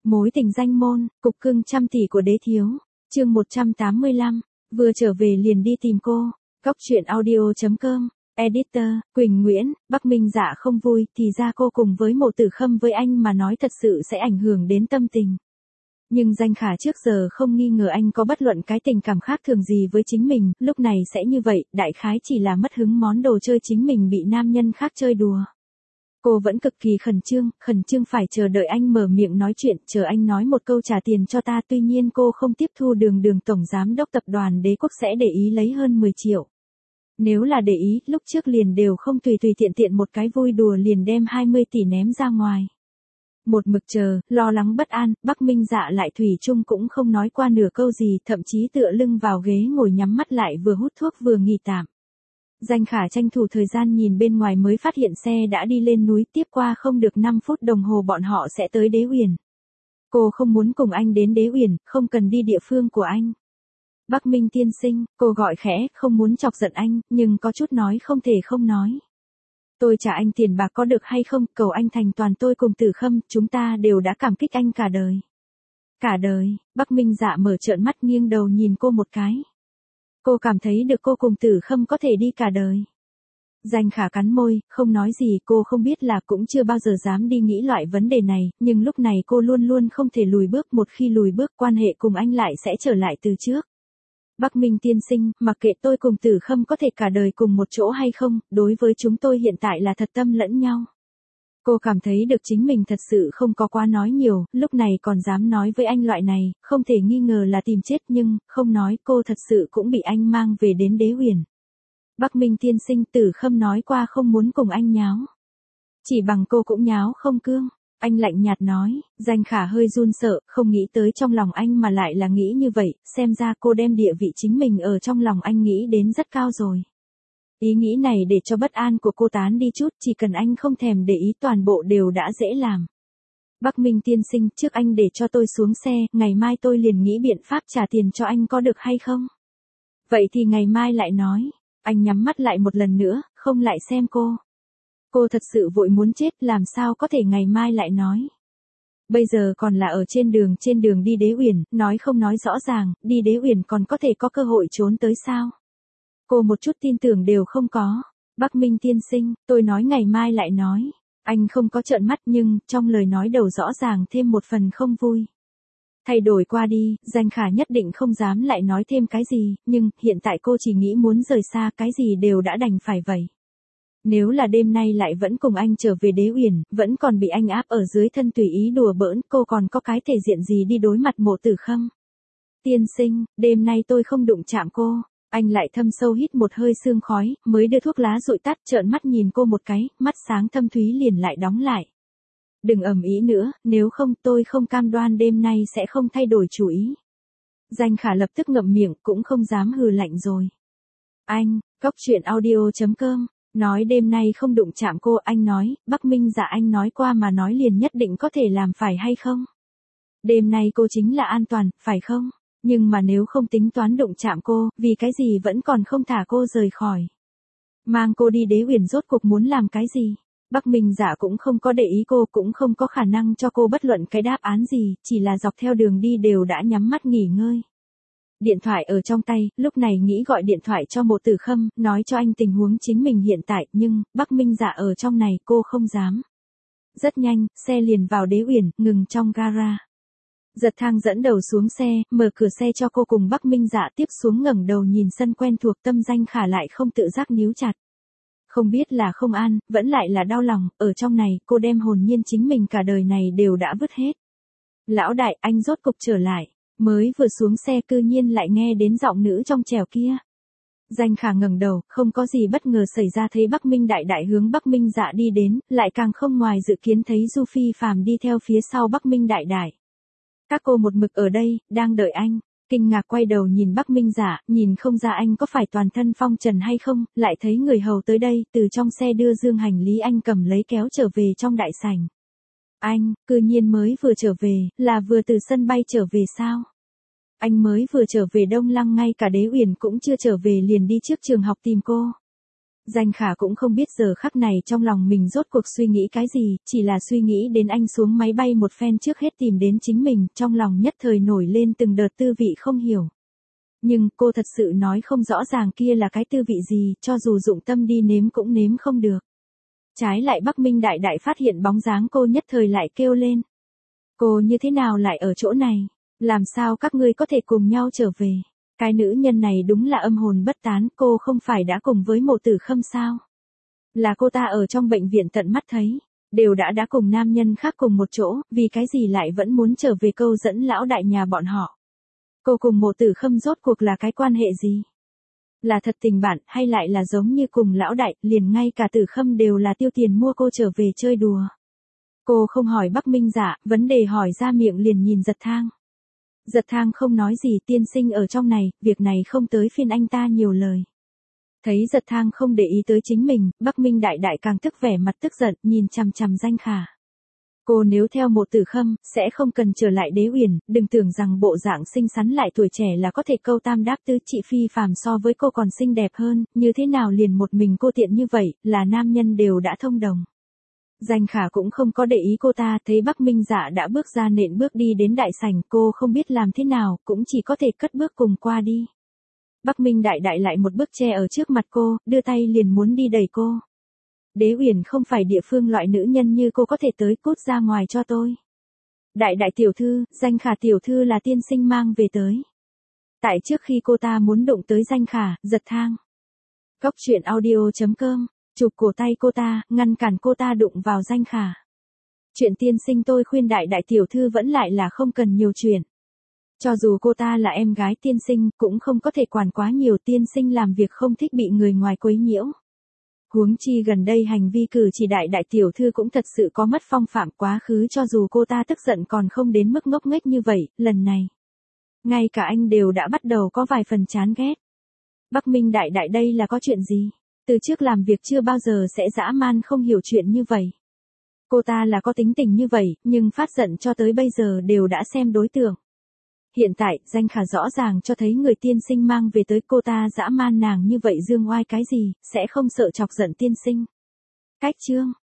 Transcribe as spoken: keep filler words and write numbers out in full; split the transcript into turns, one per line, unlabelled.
Mối tình danh môn, cục cưng trăm tỷ của đế thiếu. Chương một trăm tám mươi lăm, vừa trở về liền đi tìm cô. Cóc truyện audio chấm com. Editor, Quỳnh Nguyễn. Bắc Minh Dạ không vui, thì ra cô cùng với Mộ Tử Khâm với anh mà nói thật sự sẽ ảnh hưởng đến tâm tình. Nhưng Danh Khả trước giờ không nghi ngờ anh có bất luận cái tình cảm khác thường gì với chính mình, lúc này sẽ như vậy, đại khái chỉ là mất hứng món đồ chơi chính mình bị nam nhân khác chơi đùa. Cô vẫn cực kỳ khẩn trương, khẩn trương phải chờ đợi anh mở miệng nói chuyện, chờ anh nói một câu trả tiền cho ta, tuy nhiên cô không tiếp thu Đường Đường tổng giám đốc tập đoàn Đế Quốc sẽ để ý lấy hơn mười triệu. Nếu là để ý, lúc trước liền đều không tùy tùy tiện tiện một cái vui đùa liền đem hai mươi tỷ ném ra ngoài. Một mực chờ, lo lắng bất an, Bắc Minh Dạ lại thủy chung cũng không nói qua nửa câu gì, thậm chí tựa lưng vào ghế ngồi nhắm mắt lại vừa hút thuốc vừa nghỉ tạm. Danh Khả tranh thủ thời gian nhìn bên ngoài mới phát hiện xe đã đi lên núi, tiếp qua không được năm phút đồng hồ bọn họ sẽ tới Đế Uyển. Cô không muốn cùng anh đến Đế Uyển, không cần đi địa phương của anh. Bắc Minh tiên sinh, cô gọi khẽ, không muốn chọc giận anh, nhưng có chút nói không thể không nói. Tôi trả anh tiền bạc có được hay không, cầu anh thành toàn tôi cùng Tử Khâm, chúng ta đều đã cảm kích anh cả đời. Cả đời, Bắc Minh Dạ mở trợn mắt nghiêng đầu nhìn cô một cái. Cô cảm thấy được cô cùng Tử Khâm có thể đi cả đời. Danh Khả cắn môi, không nói gì, cô không biết là cũng chưa bao giờ dám đi nghĩ loại vấn đề này, nhưng lúc này cô luôn luôn không thể lùi bước, một khi lùi bước quan hệ cùng anh lại sẽ trở lại từ trước. Bắc Minh tiên sinh, mặc kệ tôi cùng Tử Khâm có thể cả đời cùng một chỗ hay không, đối với chúng tôi hiện tại là thật tâm lẫn nhau. Cô cảm thấy được chính mình thật sự không có quá nói nhiều, lúc này còn dám nói với anh loại này, không thể nghi ngờ là tìm chết, nhưng, không nói, cô thật sự cũng bị anh mang về đến Đế Uyển. Bắc Minh tiên sinh, Tử Khâm nói qua không muốn cùng anh nháo. Chỉ bằng cô cũng nháo không cương. Anh lạnh nhạt nói. Danh Khả hơi run sợ, không nghĩ tới trong lòng anh mà lại là nghĩ như vậy, xem ra cô đem địa vị chính mình ở trong lòng anh nghĩ đến rất cao rồi. Ý nghĩ này để cho bất an của cô tán đi chút, chỉ cần anh không thèm để ý toàn bộ đều đã dễ làm. Bắc Minh tiên sinh, trước anh để cho tôi xuống xe, ngày mai tôi liền nghĩ biện pháp trả tiền cho anh có được hay không? Vậy thì ngày mai lại nói. Anh nhắm mắt lại một lần nữa, không lại xem cô. Cô thật sự vội muốn chết, làm sao có thể ngày mai lại nói. Bây giờ còn là ở trên đường, trên đường đi Đế Uyển, nói không nói rõ ràng, đi Đế Uyển còn có thể có cơ hội trốn tới sao? Cô một chút tin tưởng đều không có. Bắc Minh tiên sinh, tôi nói ngày mai lại nói. Anh không có trợn mắt nhưng, trong lời nói đầu rõ ràng thêm một phần không vui. Thay đổi qua đi, Danh Khả nhất định không dám lại nói thêm cái gì, nhưng, hiện tại cô chỉ nghĩ muốn rời xa, cái gì đều đã đành phải vậy. Nếu là đêm nay lại vẫn cùng anh trở về Đế Uyển, vẫn còn bị anh áp ở dưới thân tùy ý đùa bỡn, cô còn có cái thể diện gì đi đối mặt Mộ Tử Khâm. Tiên sinh, đêm nay tôi không đụng chạm cô. Anh lại thâm sâu hít một hơi sương khói, mới đưa thuốc lá dụi tắt, trợn mắt nhìn cô một cái, mắt sáng thâm thúy liền lại đóng lại. Đừng ầm ĩ nữa, nếu không tôi không cam đoan đêm nay sẽ không thay đổi chủ ý. Danh Khả lập tức ngậm miệng, cũng không dám hừ lạnh rồi. Anh, cóc truyện audio chấm com. Nói đêm nay không đụng chạm cô, anh nói, Bắc Minh Dạ anh nói qua mà nói liền nhất định có thể làm phải hay không? Đêm nay cô chính là an toàn, phải không? Nhưng mà nếu không tính toán đụng chạm cô, vì cái gì vẫn còn không thả cô rời khỏi? Mang cô đi Đế Uyển rốt cuộc muốn làm cái gì? Bắc Minh Dạ cũng không có để ý cô, cũng không có khả năng cho cô bất luận cái đáp án gì, chỉ là dọc theo đường đi đều đã nhắm mắt nghỉ ngơi. Điện thoại ở trong tay, lúc này nghĩ gọi điện thoại cho Mộ Tử Khâm, nói cho anh tình huống chính mình hiện tại, nhưng, Bắc Minh Dạ ở trong này, cô không dám. Rất nhanh, xe liền vào Đế Uyển, ngừng trong gara. Giật thang dẫn đầu xuống xe, mở cửa xe cho cô cùng Bắc Minh Dạ tiếp xuống, ngẩng đầu nhìn sân quen thuộc, tâm Danh Khả lại không tự giác níu chặt. Không biết là không an, vẫn lại là đau lòng, ở trong này, cô đem hồn nhiên chính mình cả đời này đều đã vứt hết. Lão đại, anh rốt cục trở lại. Mới vừa xuống xe cư nhiên lại nghe đến giọng nữ trong trẻo kia. Danh Khả ngẩng đầu, không có gì bất ngờ xảy ra, thấy Bắc Minh đại đại hướng Bắc Minh Dạ đi đến, lại càng không ngoài dự kiến thấy Du Phi Phàm đi theo phía sau Bắc Minh đại đại. Các cô một mực ở đây, đang đợi anh. Kinh ngạc quay đầu nhìn Bắc Minh Dạ, nhìn không ra anh có phải toàn thân phong trần hay không, lại thấy người hầu tới đây, từ trong xe đưa dương hành lý anh cầm lấy kéo trở về trong đại sảnh. Anh, cư nhiên mới vừa trở về, là vừa từ sân bay trở về sao? Anh mới vừa trở về Đông Lăng, ngay cả Đế Uyển cũng chưa trở về liền đi trước trường học tìm cô. Danh Khả cũng không biết giờ khắc này trong lòng mình rốt cuộc suy nghĩ cái gì, chỉ là suy nghĩ đến anh xuống máy bay một phen trước hết tìm đến chính mình, trong lòng nhất thời nổi lên từng đợt tư vị không hiểu. Nhưng cô thật sự nói không rõ ràng kia là cái tư vị gì, cho dù dụng tâm đi nếm cũng nếm không được. Trái lại Bắc Minh đại đại phát hiện bóng dáng cô nhất thời lại kêu lên. Cô như thế nào lại ở chỗ này? Làm sao các ngươi có thể cùng nhau trở về? Cái nữ nhân này đúng là âm hồn bất tán, cô không phải đã cùng với Mộ Tử Khâm sao? Là cô ta ở trong bệnh viện tận mắt thấy, đều đã đã cùng nam nhân khác cùng một chỗ, vì cái gì lại vẫn muốn trở về câu dẫn lão đại nhà bọn họ? Cô cùng Mộ Tử Khâm rốt cuộc là cái quan hệ gì? Là thật tình bạn hay lại là giống như cùng lão đại, liền ngay cả Tử Khâm đều là tiêu tiền mua cô trở về chơi đùa? Cô không hỏi Bắc Minh Dạ, vấn đề hỏi ra miệng liền nhìn Giật Thang. Giật Thang không nói gì, tiên sinh ở trong này, việc này không tới phiên anh ta nhiều lời. Thấy Giật Thang không để ý tới chính mình, Bắc Minh đại đại càng tức vẻ mặt tức giận, nhìn chằm chằm Danh Khả. Cô nếu theo Mộ Tử Khâm, sẽ không cần trở lại Đế Uyển, đừng tưởng rằng bộ dạng xinh xắn lại tuổi trẻ là có thể câu tam đáp tứ, chị phi phàm so với cô còn xinh đẹp hơn, như thế nào liền một mình cô tiện như vậy, là nam nhân đều đã thông đồng. Danh Khả cũng không có để ý cô ta, thấy Bắc Minh Dạ đã bước ra nện bước đi đến đại sảnh, cô không biết làm thế nào, cũng chỉ có thể cất bước cùng qua đi. Bắc Minh đại đại lại một bước che ở trước mặt cô, đưa tay liền muốn đi đẩy cô. Đế Uyển không phải địa phương loại nữ nhân như cô có thể tới, cút ra ngoài cho tôi. Đại đại tiểu thư, Danh Khả tiểu thư là tiên sinh mang về tới. Tại trước khi cô ta muốn đụng tới Danh Khả, Giật Thang. Góc truyện audio chấm com, chụp cổ tay cô ta, ngăn cản cô ta đụng vào Danh Khả. Chuyện tiên sinh tôi khuyên đại đại tiểu thư vẫn lại là không cần nhiều chuyện. Cho dù cô ta là em gái tiên sinh, cũng không có thể quản quá nhiều, tiên sinh làm việc không thích bị người ngoài quấy nhiễu. Huống chi gần đây hành vi cử chỉ đại đại tiểu thư cũng thật sự có mất phong phạm, quá khứ cho dù cô ta tức giận còn không đến mức ngốc nghếch như vậy, lần này. Ngay cả anh đều đã bắt đầu có vài phần chán ghét. Bắc Minh đại đại đây là có chuyện gì? Từ trước làm việc chưa bao giờ sẽ dã man không hiểu chuyện như vậy. Cô ta là có tính tình như vậy, nhưng phát giận cho tới bây giờ đều đã xem đối tượng. Hiện tại, Danh Khả rõ ràng cho thấy người tiên sinh mang về tới, cô ta dã man nàng như vậy dương oai cái gì, sẽ không sợ chọc giận tiên sinh. Cách chương.